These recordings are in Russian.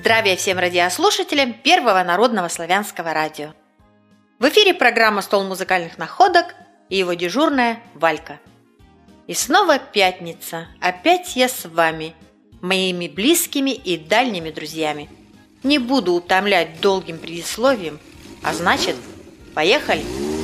Здравия всем радиослушателям Первого народного славянского радио. В эфире программа «Стол музыкальных находок» и его дежурная Валька. И снова пятница, опять я с вами, моими близкими и дальними друзьями. Не буду утомлять долгим предисловием, а значит, поехали!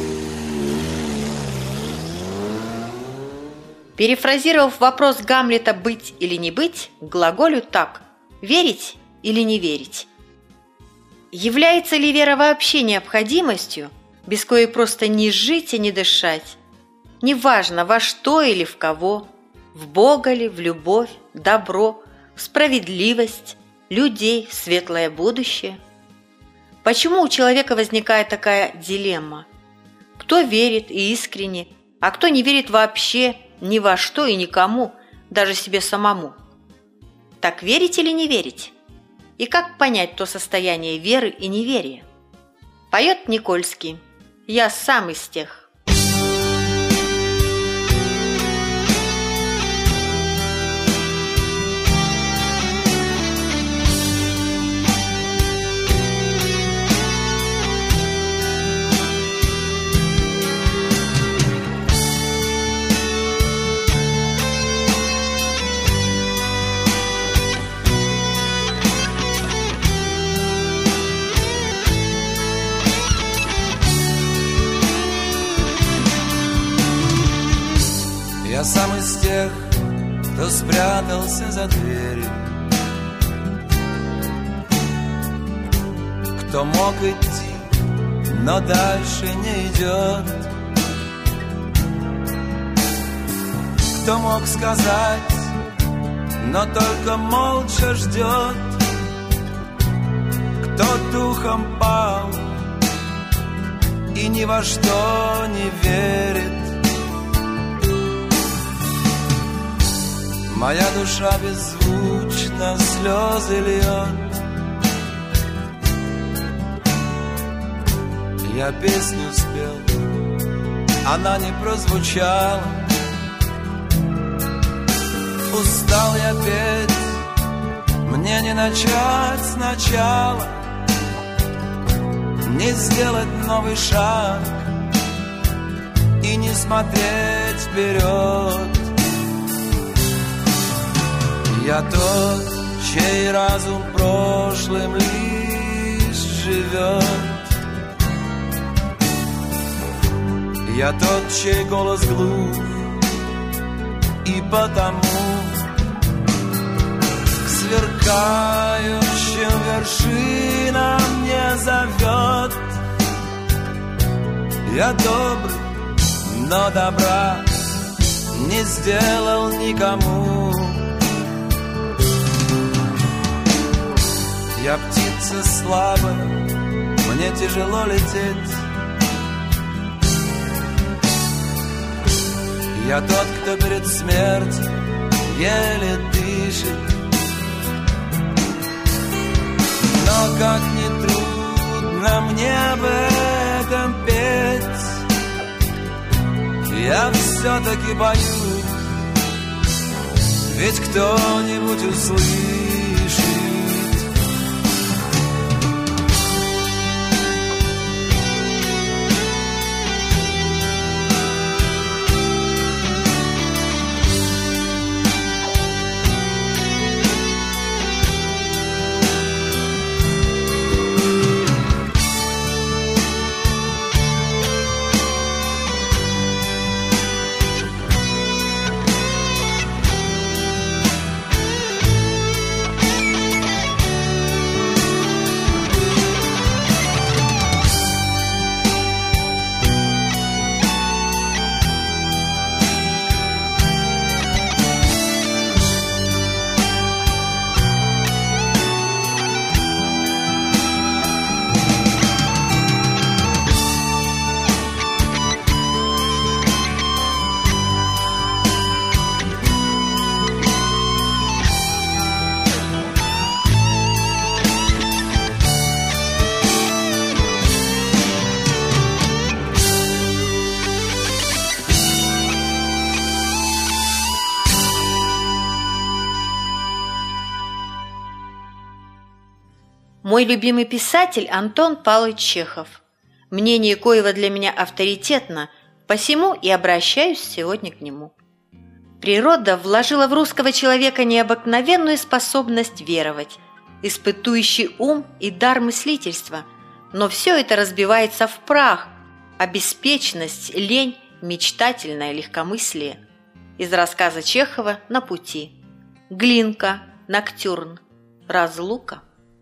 Перефразировав вопрос Гамлета «быть или не быть», глаголю так: верить или не верить. Является ли вера вообще необходимостью, без коей просто не жить и не дышать? Неважно, во что или в кого, в Бога ли, в любовь, добро, в справедливость, людей, в светлое будущее. Почему у человека возникает такая дилемма? Кто верит и искренне, а кто не верит вообще ни во что и никому, даже себе самому? Так верить или не верить? И как понять то состояние веры и неверия? Поет Никольский: «Я сам из тех». Я сам из тех, кто спрятался за дверью, кто мог идти, но дальше не идет, кто мог сказать, но только молча ждет, кто духом пал и ни во что не верит. Моя душа беззвучно слезы льет. Я песню спел, она не прозвучала. Устал я петь, мне не начать сначала, не сделать новый шаг и не смотреть вперед. Я тот, чей разум прошлым лишь живет. Я тот, чей голос глух, и потому к сверкающим вершинам не зовет. Я добрый, но добра не сделал никому. Я птица слабая, мне тяжело лететь. Я тот, кто перед смертью еле дышит. Но как ни трудно мне об этом петь, я все-таки боюсь, ведь кто-нибудь услышит. Мой любимый писатель Антон Павлович Чехов, мнение коего для меня авторитетно, посему и обращаюсь сегодня к нему. Природа вложила в русского человека необыкновенную способность веровать, испытующий ум и дар мыслительства, но все это разбивается в прах, а беспечность, лень, мечтательное легкомыслие. Из рассказа Чехова «На пути». Глинка, Ноктюрн, разлука.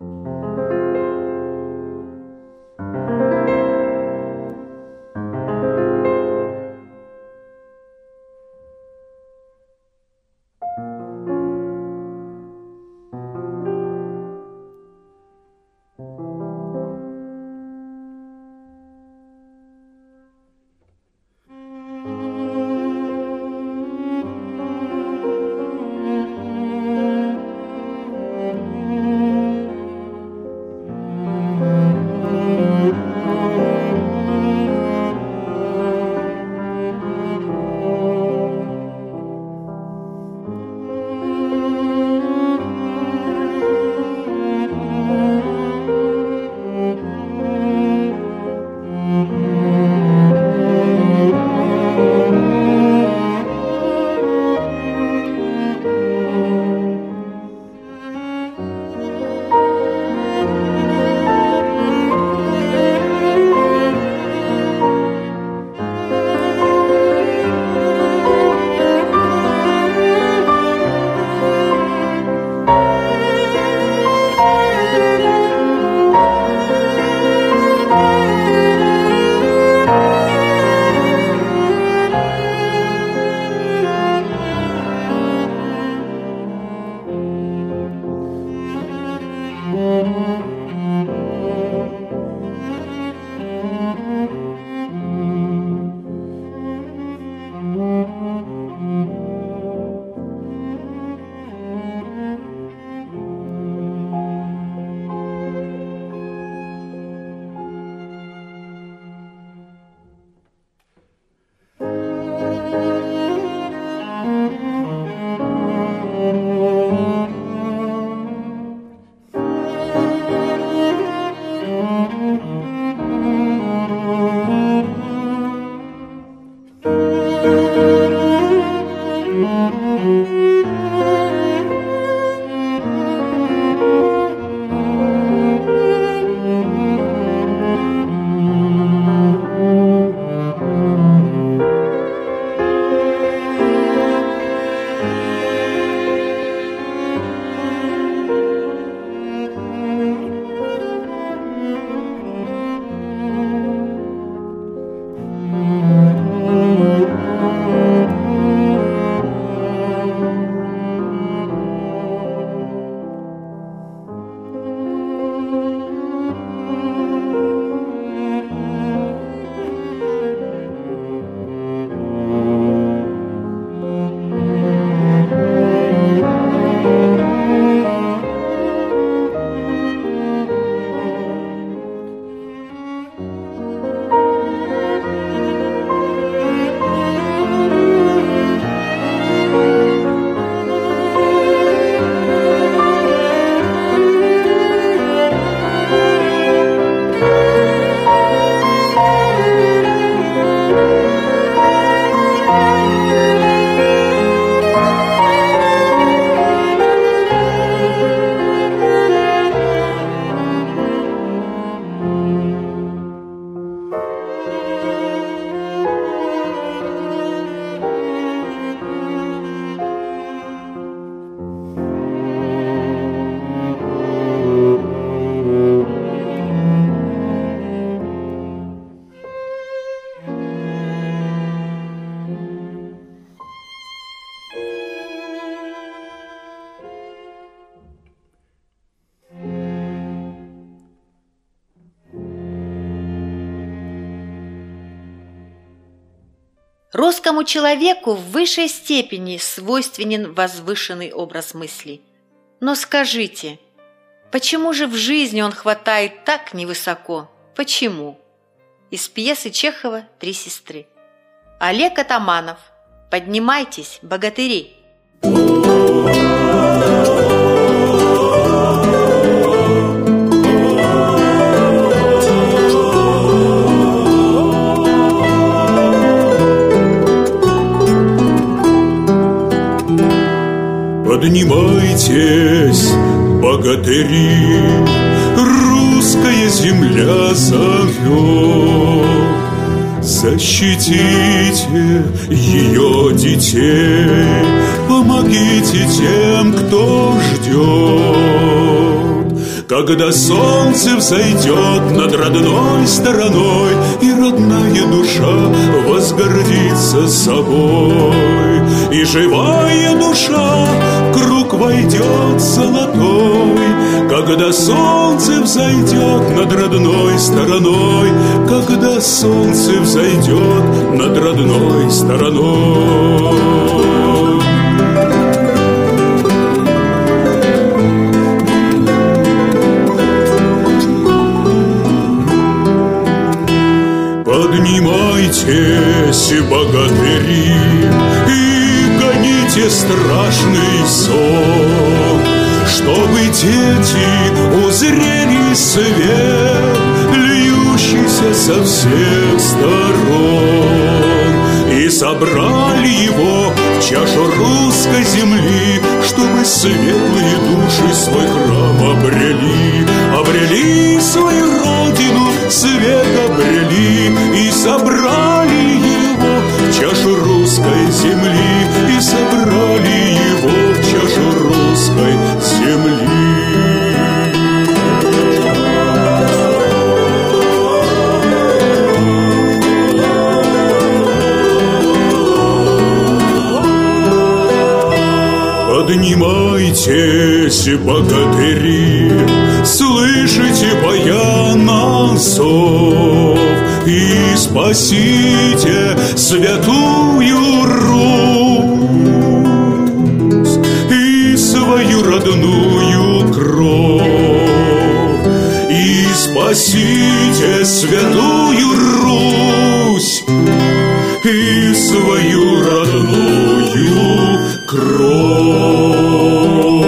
Русскому человеку в высшей степени свойственен возвышенный образ мысли. Но скажите, почему же в жизни он хватает так невысоко? Почему? Из пьесы Чехова «Три сестры». Олег Атаманов. Поднимайтесь, богатыри! Поднимайтесь, богатыри, русская земля зовет. Защитите ее детей, помогите тем, кто ждет. Когда солнце взойдет над родной стороной, и родная душа возгордится собой, и живая душа в круг войдет золотой. Когда солнце взойдет над родной стороной, когда солнце взойдет над родной стороной. Поднимайтесь, богатыри, и гоните страшный сон, чтобы дети узрели свет, льющийся со всех сторон, и собрали его в чашу русской земли, чтобы светлые души свой храм обрели свою родину, свет обрели, и собрали его в чашу русской земли, и собрали его в чашу русской земли. Поднимайтесь, богатыри, слышите баяна зов, и спасите святую Русь и свою родную кровь, и спасите святую Русь и свою родную кровь.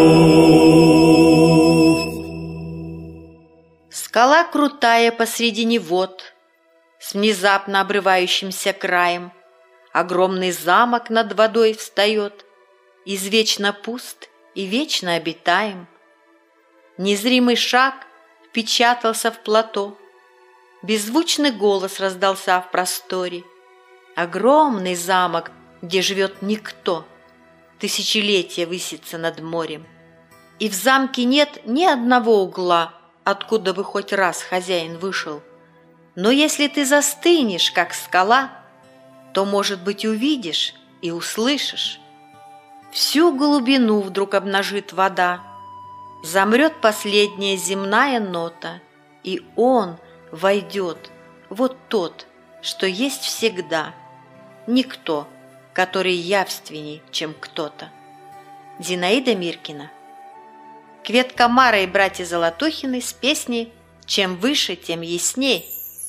Скала крутая посредине вод, с внезапно обрывающимся краем. Огромный замок над водой встает, извечно пуст и вечно обитаем. Незримый шаг впечатался в плато, беззвучный голос раздался в просторе. Огромный замок, где живет никто, тысячелетия высится над морем. И в замке нет ни одного угла, откуда бы хоть раз хозяин вышел. Но если ты застынешь, как скала, то, может быть, увидишь и услышишь. Всю глубину вдруг обнажит вода, замрет последняя земная нота, и он войдет, вот тот, что есть всегда, никто, который явственней, чем кто-то. Зинаида Миркина. Кветка Мара и братья Золотухины с песней «Чем выше, тем ясней».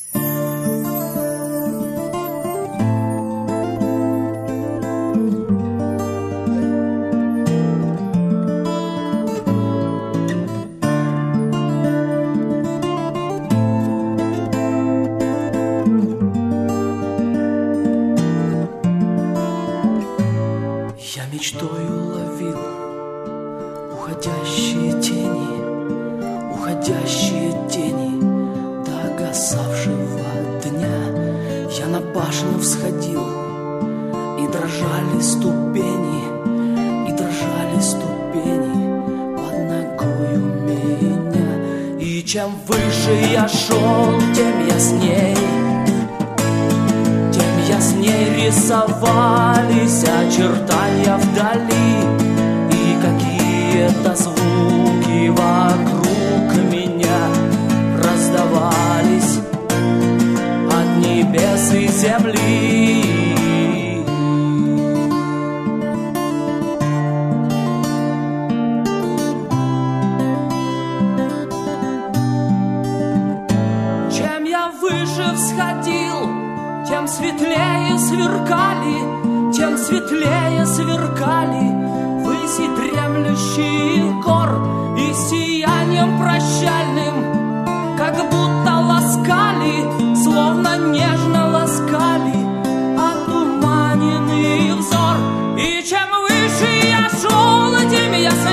Я мечтою ловил уходящие тени до огасавшего дня. Я на башню всходил, и дрожали ступени под ногою меня. И чем выше я шел, тем ясней рисовались очертания вдали, и какие-то звуки вокруг меня раздавались от небес и земли. Чем я выше всходил, тем светлее сверкали выси дремлющих гор, и сиянием прощальным как будто ласкали, словно нежно ласкали отуманенный взор. И чем выше я шел, тем яснее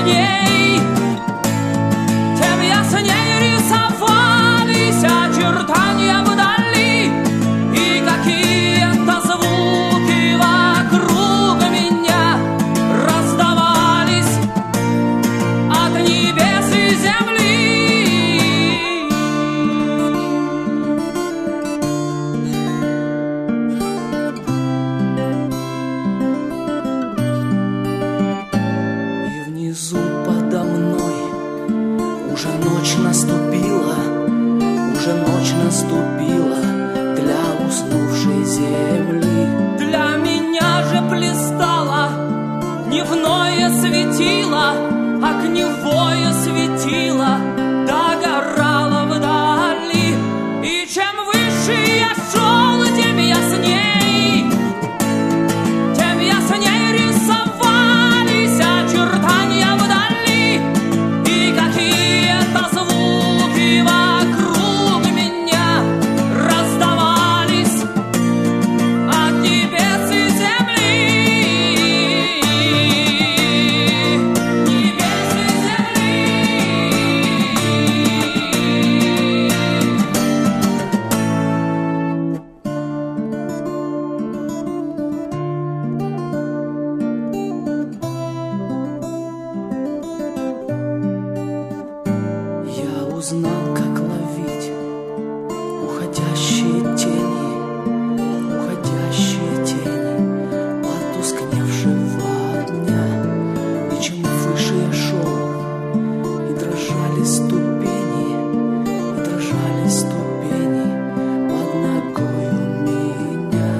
наступила для уснувшей земли. Для меня же блистало дневное светило, огневое светило догорало вдали. И чем выше я шел, тем ясней рисовались очертания вдали. И какие-то звуки вокруг меня раздавались от небес и земли. Небес и земли. Я узнал, как ловить уходящие тени, потускневшего дня. И чем выше я шел, и дрожали ступени под ногою меня.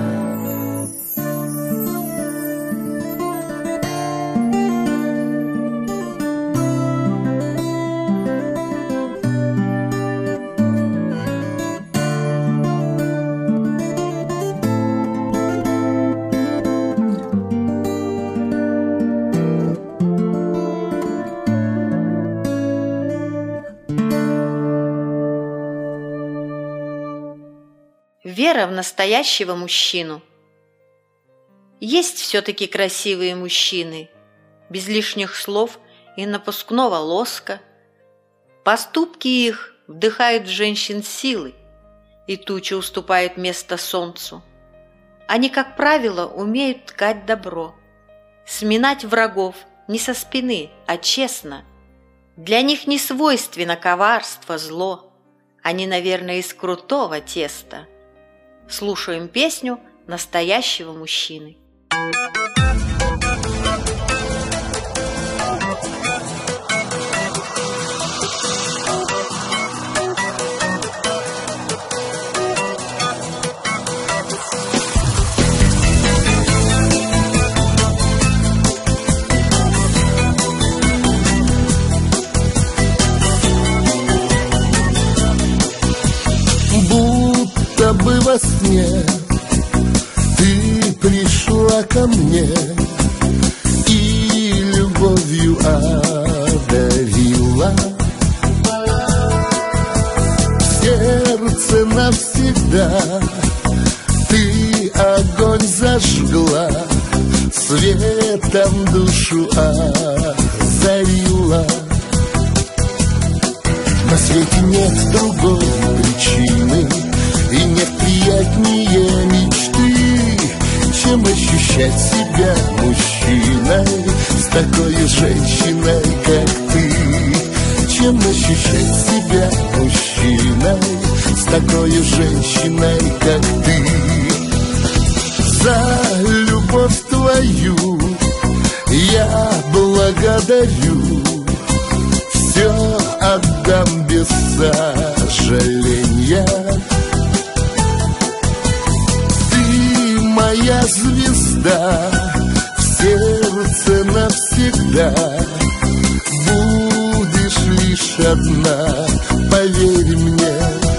Вера в настоящего мужчину. Есть все-таки красивые мужчины, без лишних слов и напускного лоска. Поступки их вдыхают в женщин силы, и туча уступает место солнцу. Они, как правило, умеют ткать добро, сминать врагов не со спины, а честно. Для них не свойственно коварство, зло. Они, наверное, из крутого теста. Слушаем песню настоящего мужчины. Будто бы во сне ты пришла ко мне и любовью одарила. В сердце навсегда ты огонь зажгла, светом душу озарила. На свете нет другой причины, и нет приятнее мечты, чем ощущать себя мужчиной с такой женщиной, как ты. Чем ощущать себя мужчиной с такой женщиной, как ты. За любовь твою я благодарю, все отдам без сожаления. Ты моя звезда, в сердце навсегда. Будешь лишь одна, поверь мне.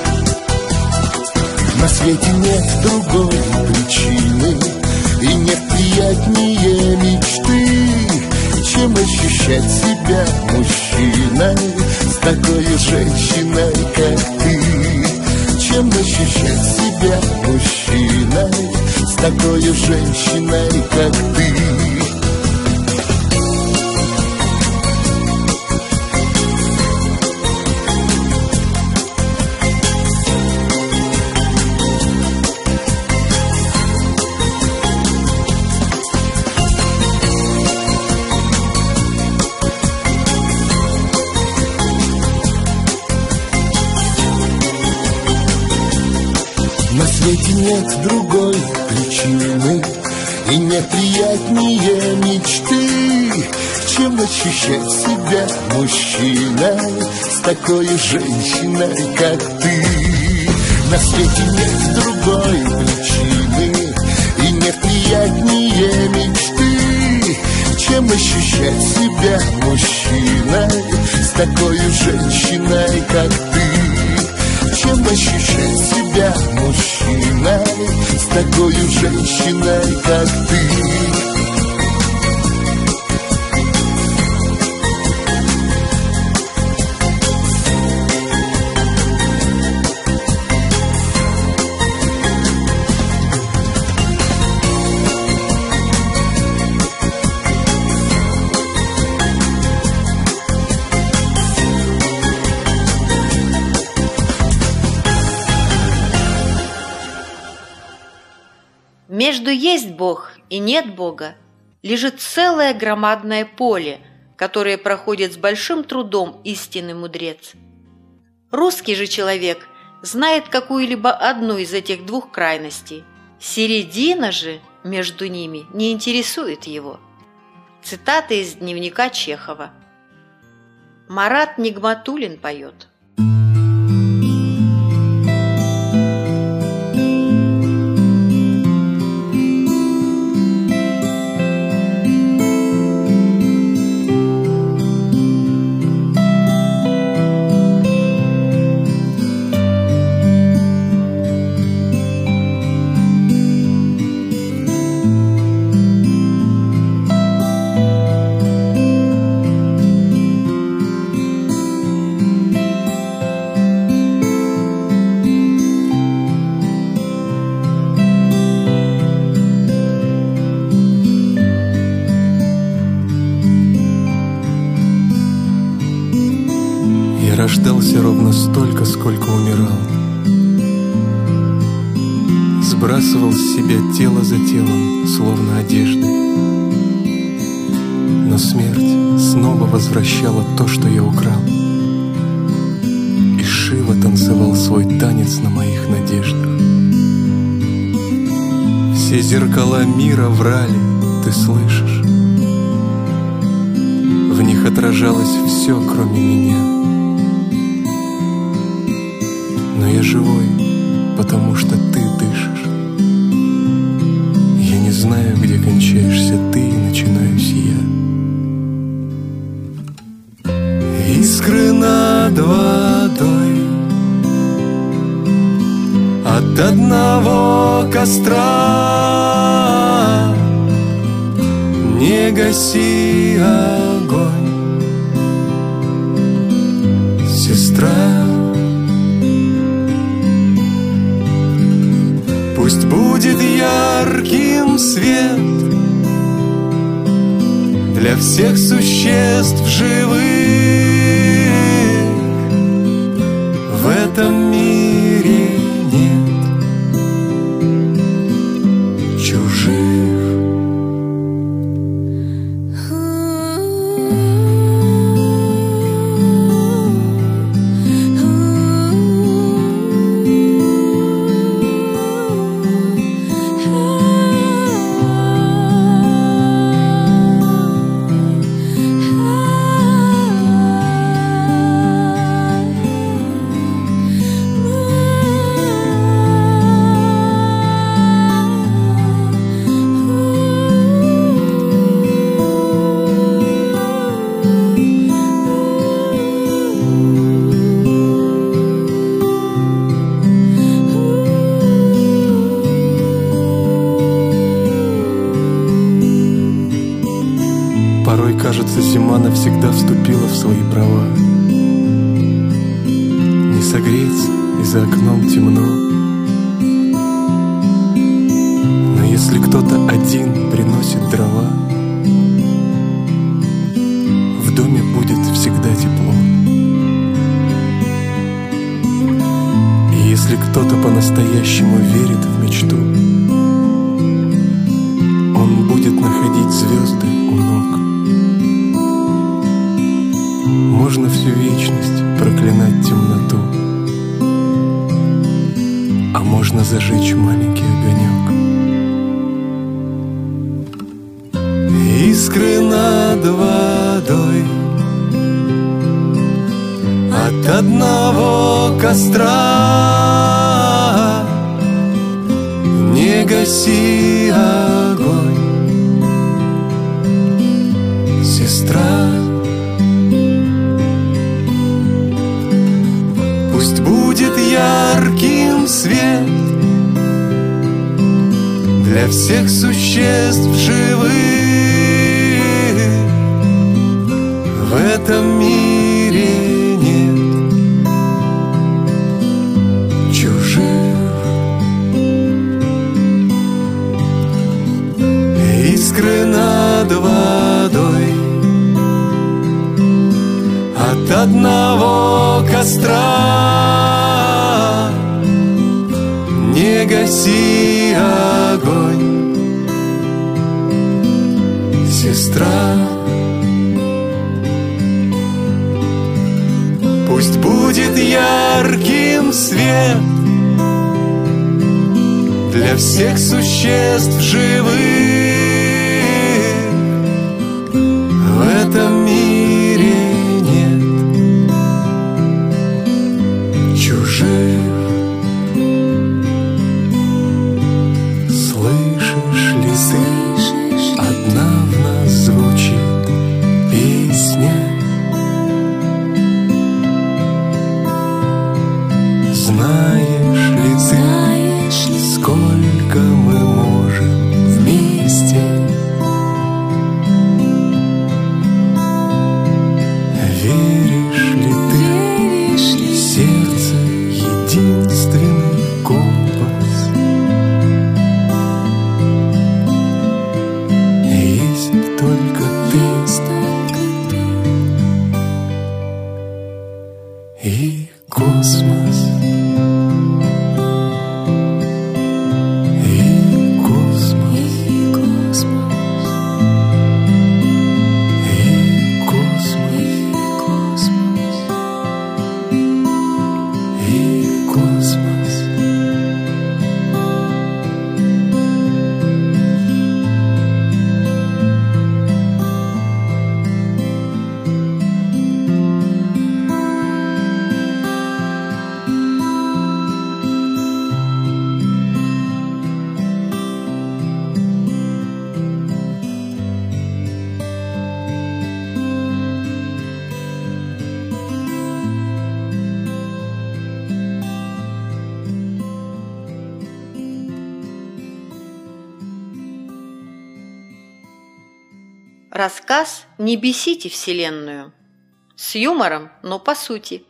На свете нет другой причины, и нет приятнее мечты, чем ощущать себя мужчиной с такой женщиной, как ты. Чем ощущать себя мужчиной с такой женщиной, как ты. На свете нет другой причины, и нет приятнее мечты, чем ощущать себя мужчиной с такой женщиной, как ты. На свете нет другой причины и нет приятнее мечты, чем ощущать себя мужчиной с такой женщиной, как ты. Чем ощущать себя мужчиной с такой женщиной, как ты. Между есть Бог и нет Бога лежит целое громадное поле, которое проходит с большим трудом истинный мудрец. Русский же человек знает какую-либо одну из этих двух крайностей. Середина же между ними не интересует его. Цитата из дневника Чехова. Марат Нигматуллин поет. Рождался ровно столько, сколько умирал. Сбрасывал с себя тело за телом, словно одежды. Но смерть снова возвращала то, что я украл. И Шива танцевал свой танец на моих надеждах. Все зеркала мира врали, ты слышишь? В них отражалось все, кроме меня. Но я живой, потому что ты дышишь. Я не знаю, где кончаешься ты и начинаюсь я. Искры над водой от одного костра. Не гаси огонь, сестра. Пусть будет ярким свет для всех существ живых в этом мире нет чужих. Порой, кажется, зима навсегда вступила в свои права. Не согреться, и за окном темно. Но если кто-то один приносит дрова, в доме будет всегда тепло. И если кто-то по-настоящему верит в мечту, он будет находить звезды у ног. Можно всю вечность проклинать темноту, а можно зажечь маленький огонек. Искры над водой от одного костра. гаси огонь, сестра. Пусть будет ярким свет для всех существ живых в этом мире. Искры над водой от одного костра. Не гаси огонь, сестра. Пусть будет ярким свет для всех существ живых в этом мире. Нет чужих. Слышишь ли ты, одна в нас звучит песня? Знаешь ли ты, сколько мы можем вместе? Веришь ли ты, сердце единственный компас? Есть только ты и космос. Рассказ «Не бесите Вселенную». С юмором, но по сути.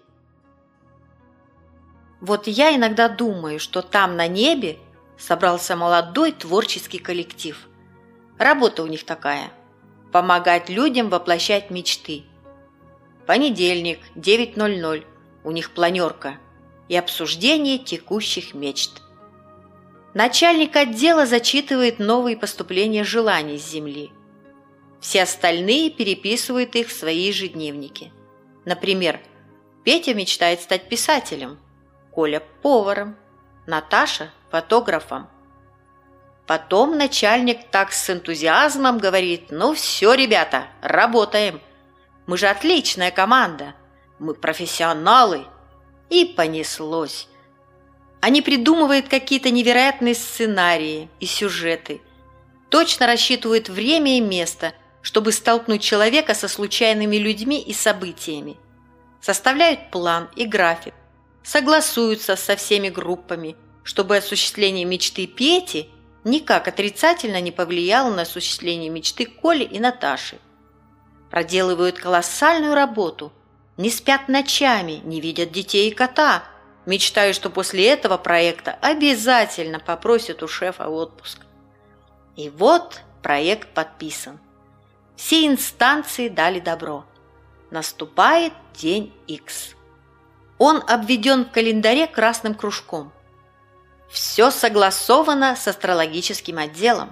Вот я иногда думаю, что там на небе собрался молодой творческий коллектив. Работа у них такая – помогать людям воплощать мечты. Понедельник, 9:00, у них планерка и обсуждение текущих мечт. Начальник отдела зачитывает новые поступления желаний с земли. Все остальные переписывают их в свои ежедневники. Например, Петя мечтает стать писателем, Коля – поваром, Наташа – фотографом. Потом начальник так с энтузиазмом говорит: «Ну все, ребята, работаем. Мы же отличная команда, мы профессионалы». И понеслось. Они придумывают какие-то невероятные сценарии и сюжеты, точно рассчитывают время и место, чтобы столкнуть человека со случайными людьми и событиями. Составляют план и график, согласуются со всеми группами, чтобы осуществление мечты Пети никак отрицательно не повлияло на осуществление мечты Коли и Наташи. Проделывают колоссальную работу, не спят ночами, не видят детей и кота, мечтаю, что после этого проекта обязательно попросят у шефа отпуск. И вот проект подписан. Все инстанции дали добро. Наступает день X. Он обведен в календаре красным кружком. Все согласовано с астрологическим отделом.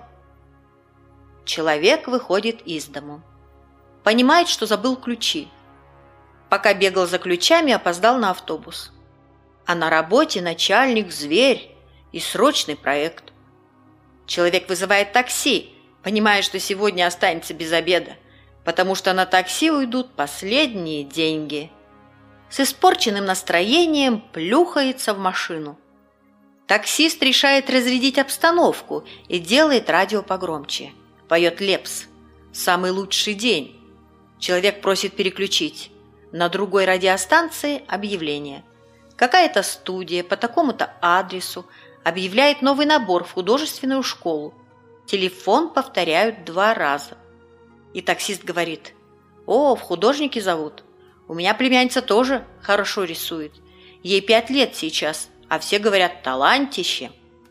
Человек выходит из дому. Понимает, что забыл ключи. Пока бегал за ключами, опоздал на автобус. А на работе начальник – зверь и срочный проект. Человек вызывает такси, понимая, что сегодня останется без обеда, потому что на такси уйдут последние деньги. С испорченным настроением плюхается в машину. Таксист решает разрядить обстановку и делает радио погромче. Поет Лепс «Самый лучший день». Человек просит переключить. На другой радиостанции объявление. Какая-то студия по такому-то адресу объявляет новый набор в художественную школу. Телефон повторяют 2 раза. И таксист говорит: «О, в художники зовут. У меня племянница тоже хорошо рисует. Ей 5 лет сейчас, а все говорят: талантище».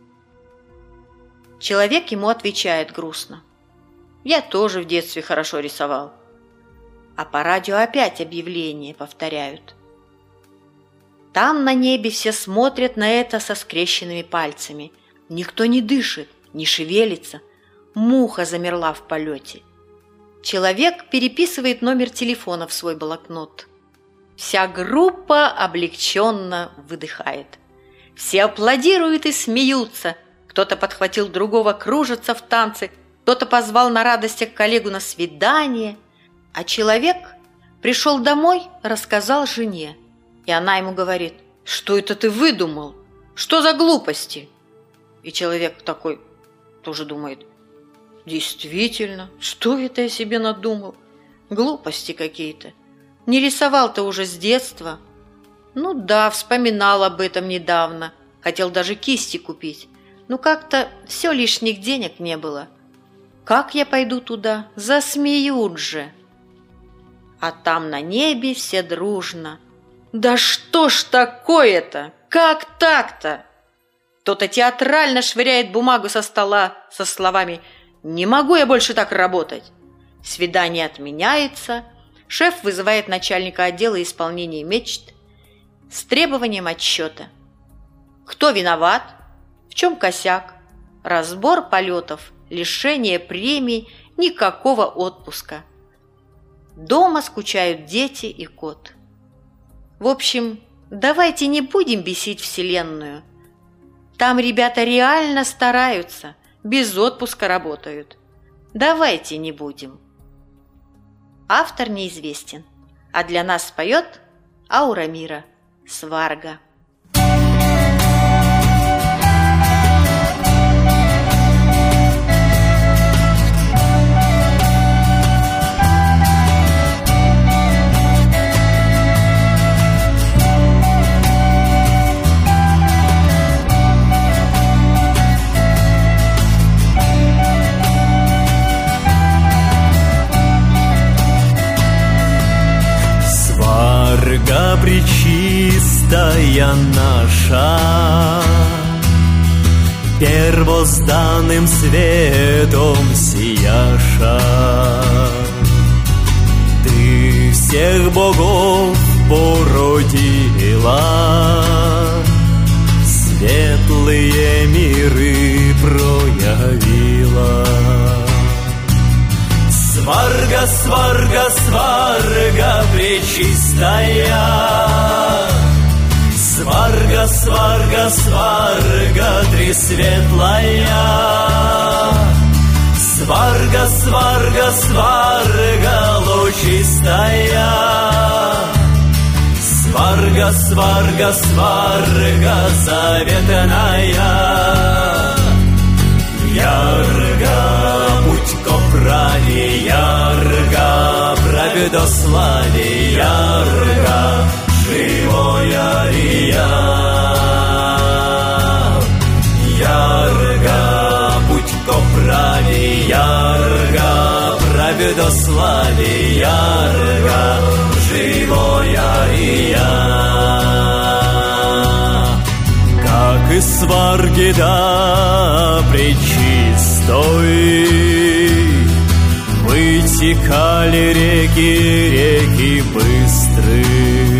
Человек ему отвечает грустно: «Я тоже в детстве хорошо рисовал». А по радио опять объявление повторяют. Там на небе все смотрят на это со скрещенными пальцами. Никто не дышит, не шевелится. Муха замерла в полете. Человек переписывает номер телефона в свой блокнот. Вся группа облегченно выдыхает. Все аплодируют и смеются. Кто-то подхватил другого, кружится в танце. Кто-то позвал на радостях коллегу на свидание. А человек пришел домой, рассказал жене. И она ему говорит: «Что это ты выдумал? Что за глупости?» И человек такой тоже думает: «Действительно, что это я себе надумал? Глупости какие-то. Не рисовал-то уже с детства. Ну да, вспоминал об этом недавно. Хотел даже кисти купить. Но как-то все лишних денег не было. Как я пойду туда? Засмеют же». А там на небе все дружно: «Да что ж такое-то? Как так-то?» Кто-то театрально швыряет бумагу со стола со словами: «Не могу я больше так работать». Свидание отменяется. Шеф вызывает начальника отдела исполнения мечт с требованием отчета. Кто виноват? В чем косяк? Разбор полетов, лишение премий, никакого отпуска. Дома скучают дети и кот. В общем, давайте не будем бесить Вселенную. Там ребята реально стараются, без отпуска работают. Давайте не будем. Автор неизвестен, а для нас поет Аура Мира, Сварга. Сварга пречистая наша, первозданным светом сияша, ты всех богов породила, светлые миры проявила. Сварга, сварга, сварга пречистая, сварга, сварга, сварга тресветлая, сварга, сварга, сварга лучистая, сварга, сварга, сварга заветная. Ярга путь ко праве, ярга праведославие, ярга живоя рия. Ярга путь ко праве, ярга праведославие, ярга живоя рия. Как из сварги да пречистой вытекали реки быстрые,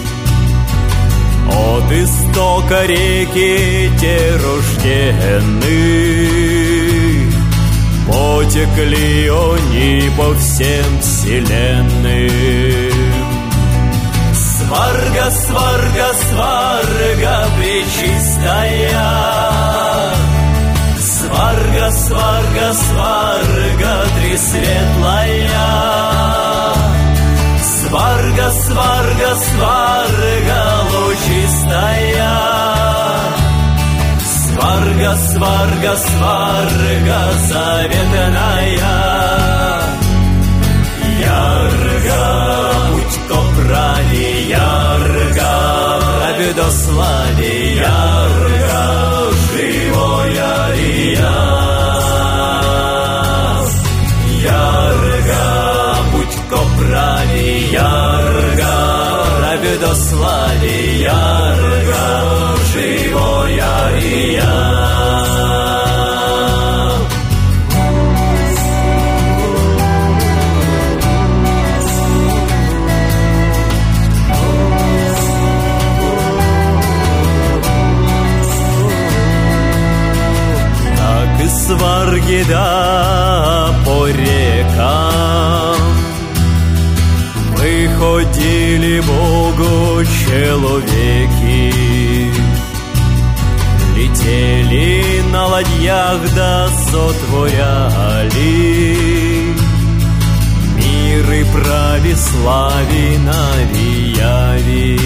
от истока реки те рождены, потекли они по всем вселенным. Сварга, сварга, сварга пречистая, сварга, сварга, сварга тресветлая, сварга, сварга, сварга лучистая, Сварга, сварга, сварга заветная. Ярга, путь ко праве, ярга, праве до славе, ярга, живоя и ярга, путь ко праве, ярга, праве до славе, ярга, живоя и я. Сварги да по рекам выходили Богу человеки, летели на ладьях да сотворяли мир и православие навияли.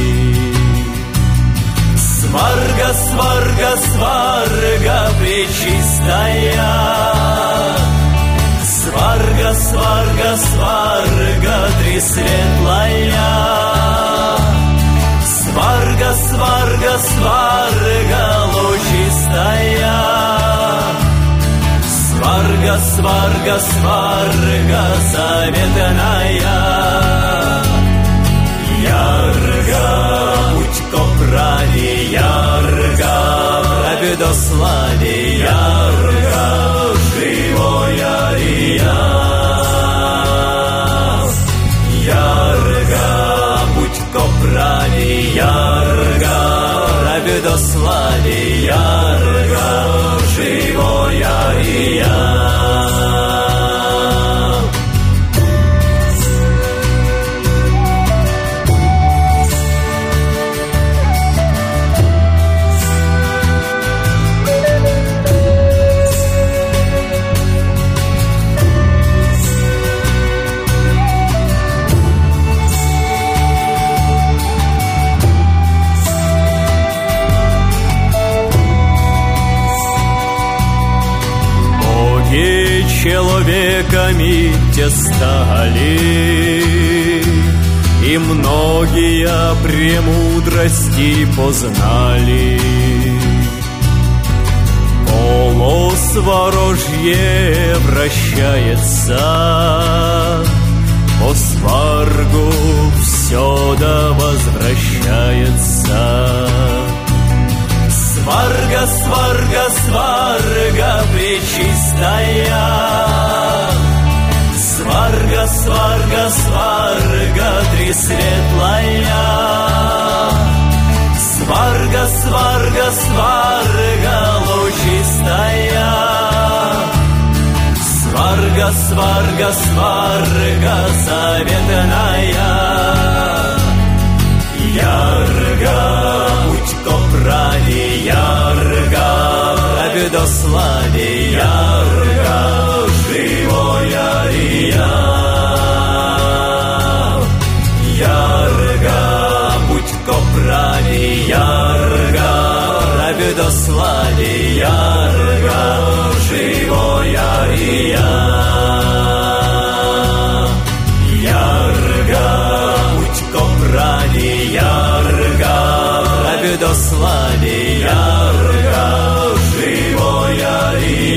Сварга, сварга, сварга пречистая. Сварга, сварга, сварга тресветлая. Сварга, сварга, сварга лучистая. Сварга, сварга, сварга заветная. Ярга, путь ко праве, ярга, праве до славе, ярга, живоя и ярга, путь ко праве, ярга, праве до славе, ярга, живоя и я. Человеками те стали, и многие премудрости познали. Колос ворожье вращается, по сваргу все да возвращается. Сварга, сварга, сварга пречистая. Сварга, сварга, сварга тресветлая. Сварга, сварга, сварга лучистая. Сварга, сварга, сварга заветная. Ярга, путь ко праве, ярга, праве до славе, ярга, живоя и ярга, путь ко праве, ярга, праве до славе, ярга, живоя и ярга, путь ко праве, ярга, праве до славе, ярга, живоя и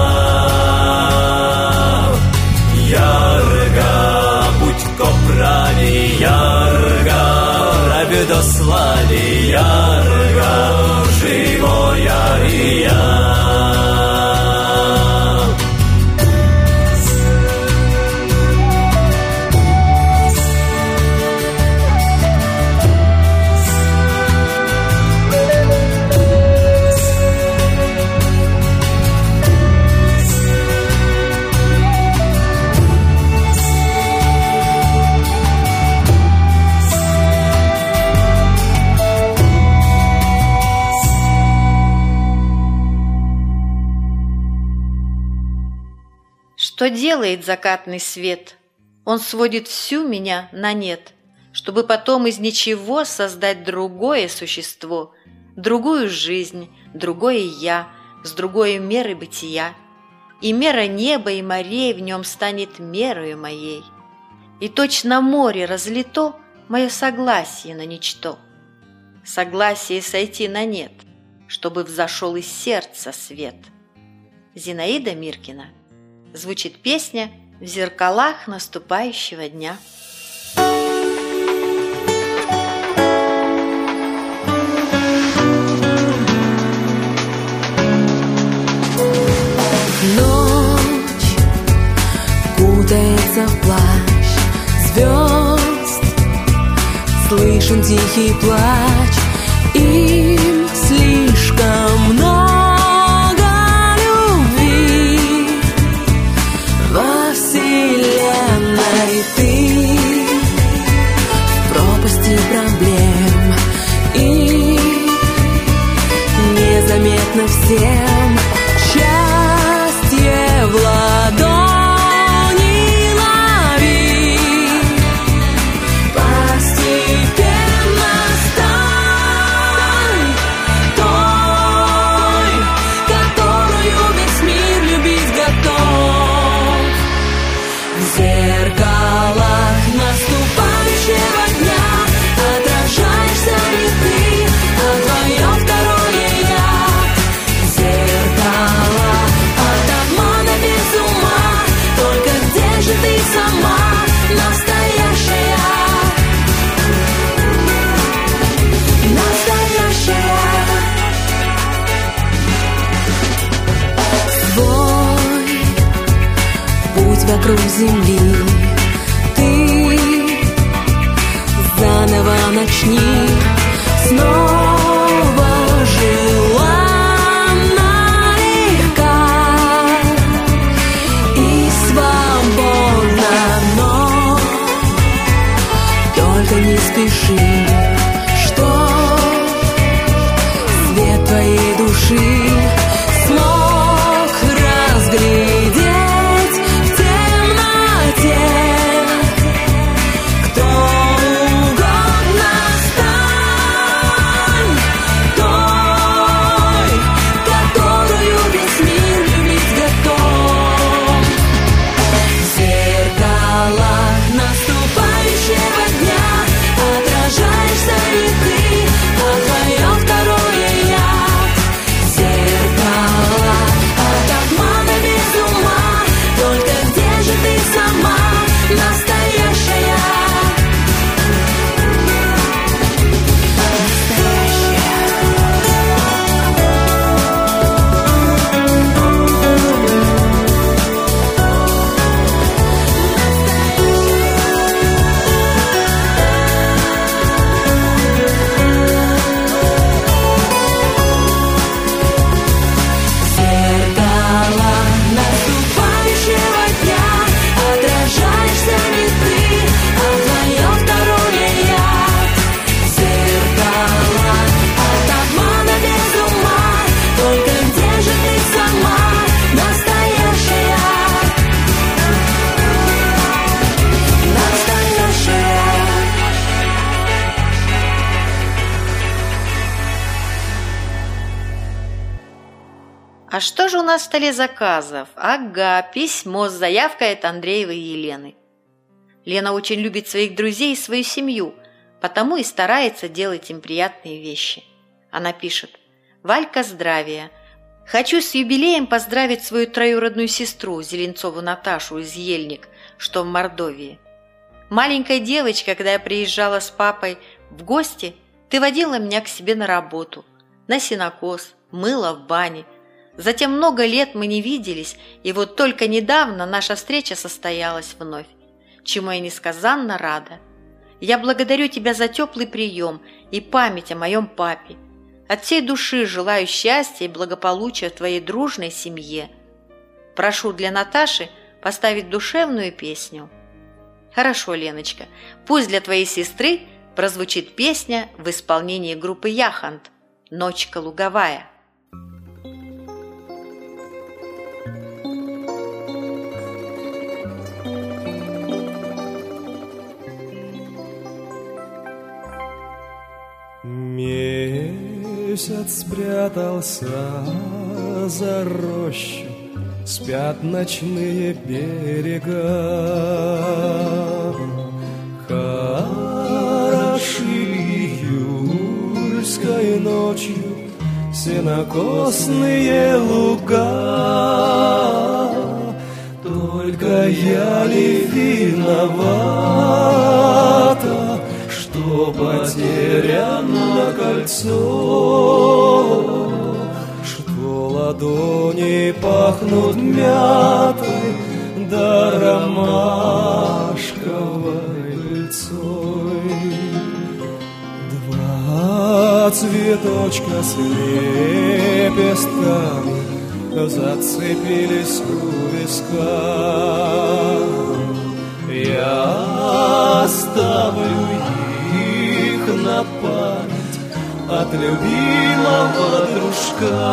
ярга, путь ко праве, ярга, праве до славе, ярга, живоя и Что делает закатный свет? Он сводит всю меня на нет, чтобы потом из ничего создать другое существо, другую жизнь, другое я, с другой меры бытия. И мера неба и морей в нем станет мерою моей. И точно море разлито мое согласие на ничто. Согласие сойти на нет, чтобы взошел из сердца свет. Зинаида Миркина. Звучит песня «В зеркалах наступающего дня». Ночь кутается в плащ звезд, слышен тихий плач, им слишком много любви во вселенной. Ты в пропасти проблем, и незаметно всем счастье в ладони лови. Постепенно стань той, которую весь мир любить готов. В зеркалах наступающего дня отражаешься ли ты, а твое второе я. Зеркала от обмана без ума, только где же ты сама, настоящая? Настоящая. Свой путь вокруг земли ты заново начни, снова желанно легка и свободна, но только не спеши, что свет твоей души смог разглядеть в темноте. Кто угодно стань той, которую весь мир любить готов. В зеркалах наступающего дня отражаешься ли ты, а твое второе я. Зеркала от обмана без ума, только где же ты сама, настоящая? Зеркала наступающего дня отражаешься ли ты, а твое второе я. Зеркала от обмана без ума, только где же ты сама, настоящая? Настоящая. А что же у нас в столе заказов? Ага, письмо с заявкой от Андреевой Елены. Лена очень любит своих друзей и свою семью, потому и старается делать им приятные вещи. Она пишет: «Валька, здравия! Хочу с юбилеем поздравить свою троюродную сестру Зеленцову Наташу из Ельник, что в Мордовии. Маленькая девочка, когда я приезжала с папой в гости, ты водила меня к себе на работу, на сенокос, мыла в бане. Затем много лет мы не виделись, и вот только недавно наша встреча состоялась вновь, чему я несказанно рада. Я благодарю тебя за теплый прием и память о моем папе. От всей души желаю счастья и благополучия в твоей дружной семье. Прошу для Наташи поставить душевную песню». Хорошо, Леночка, пусть для твоей сестры прозвучит песня в исполнении группы Яхонт «Ночка луговая». Медленно Месяц спрятался за рощу, спят ночные берега. Хороши июльской ночью сенокосные луга. Только я ли виновата, что потеряно кольцо, что ладони пахнут мятой да ромашковой пыльцой. Два цветочка с лепестками зацепились у виска. Я оставлю их на память от любимого дружка.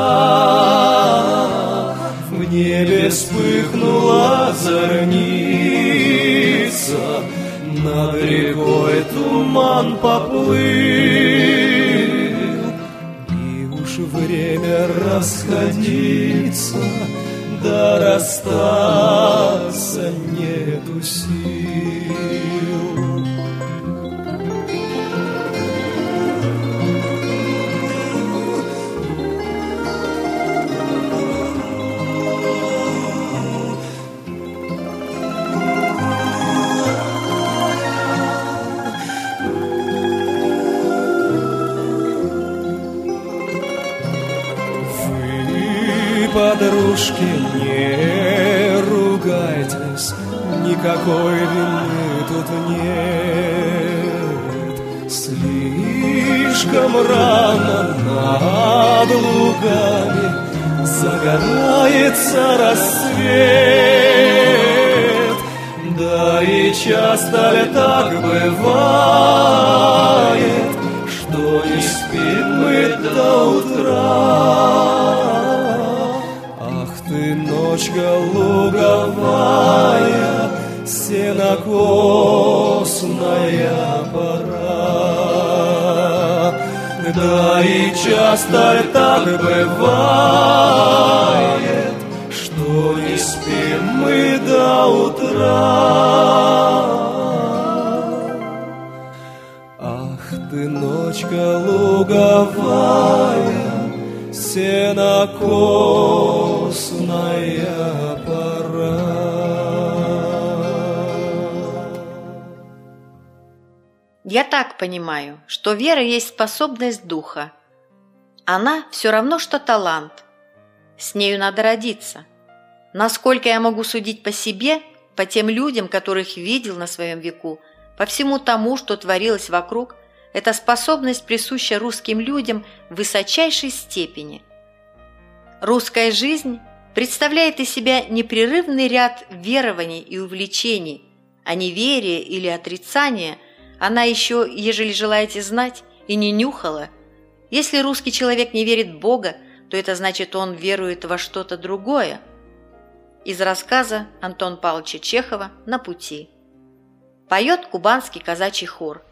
В небе вспыхнула зорница, над рекой туман поплыл, и уж время расходиться, да расстаться нету сил. Подружки, не ругайтесь, никакой вины тут нет. Слишком рано над лугами загорается рассвет. Да и часто ли так бывает, что не спим мы до утра? Ты, ночка луговая, сенокосная пора. Да и часто так бывает, что не спим мы до утра. Ах ты, ночка луговая, сенокосная пора. Я так понимаю, что вера есть способность духа. Она все равно, что талант. С нею надо родиться. Насколько я могу судить по себе, по тем людям, которых видел на своем веку, по всему тому, что творилось вокруг, эта способность присуща русским людям в высочайшей степени. Русская жизнь представляет из себя непрерывный ряд верований и увлечений, а неверие или отрицание она еще, ежели желаете знать, и не нюхала. Если русский человек не верит в Бога, то это значит, он верует во что-то другое. Из рассказа Антона Павловича Чехова «На пути». Поет кубанский казачий хор.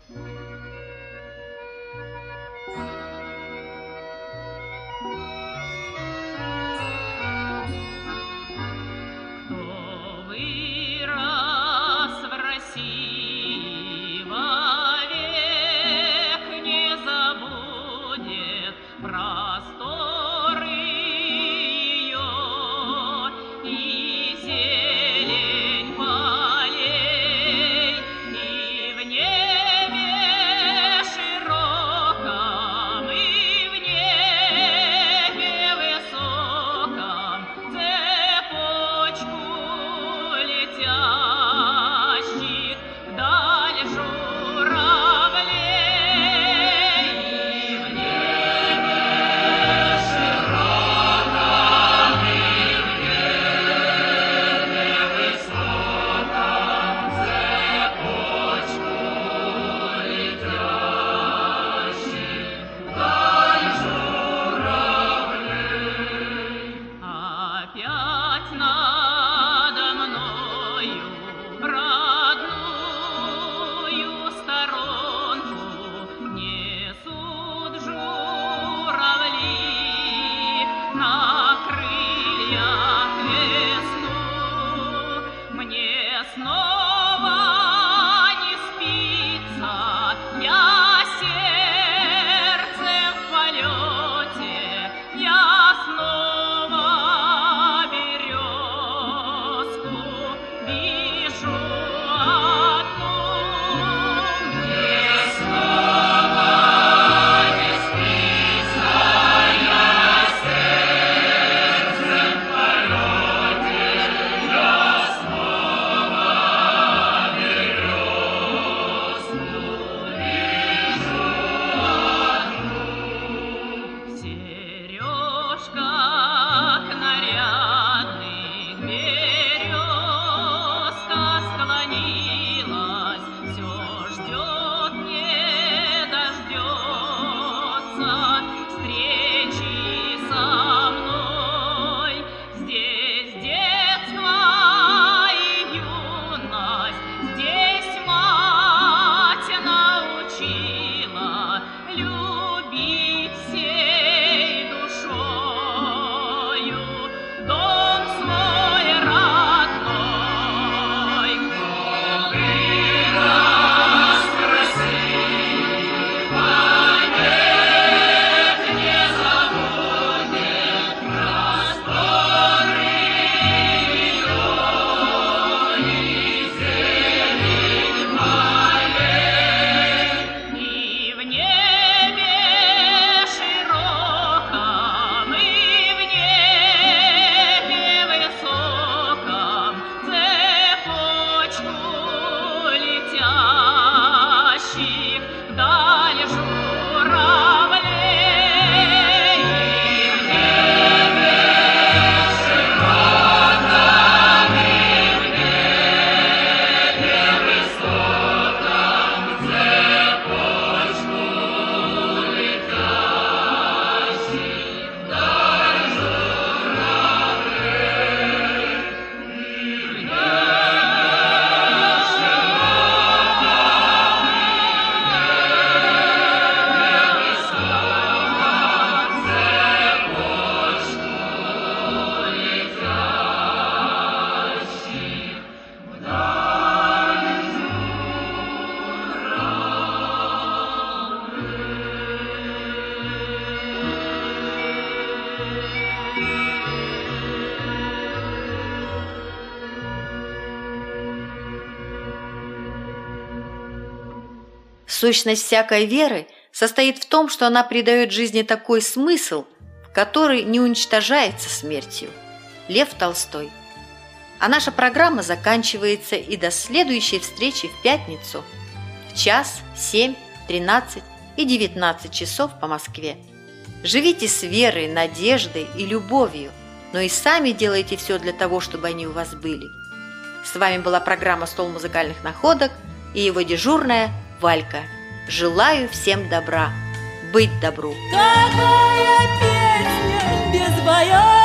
Сущность всякой веры состоит в том, что она придает жизни такой смысл, который не уничтожается смертью. Лев Толстой. А наша программа заканчивается и до следующей встречи в пятницу в 1, 7, 13 и 19 часов по Москве. Живите с верой, надеждой и любовью, но и сами делайте все для того, чтобы они у вас были. С вами была программа «Стол музыкальных находок» и его дежурная Валька. Желаю всем добра, быть добру. Какая песня без боя.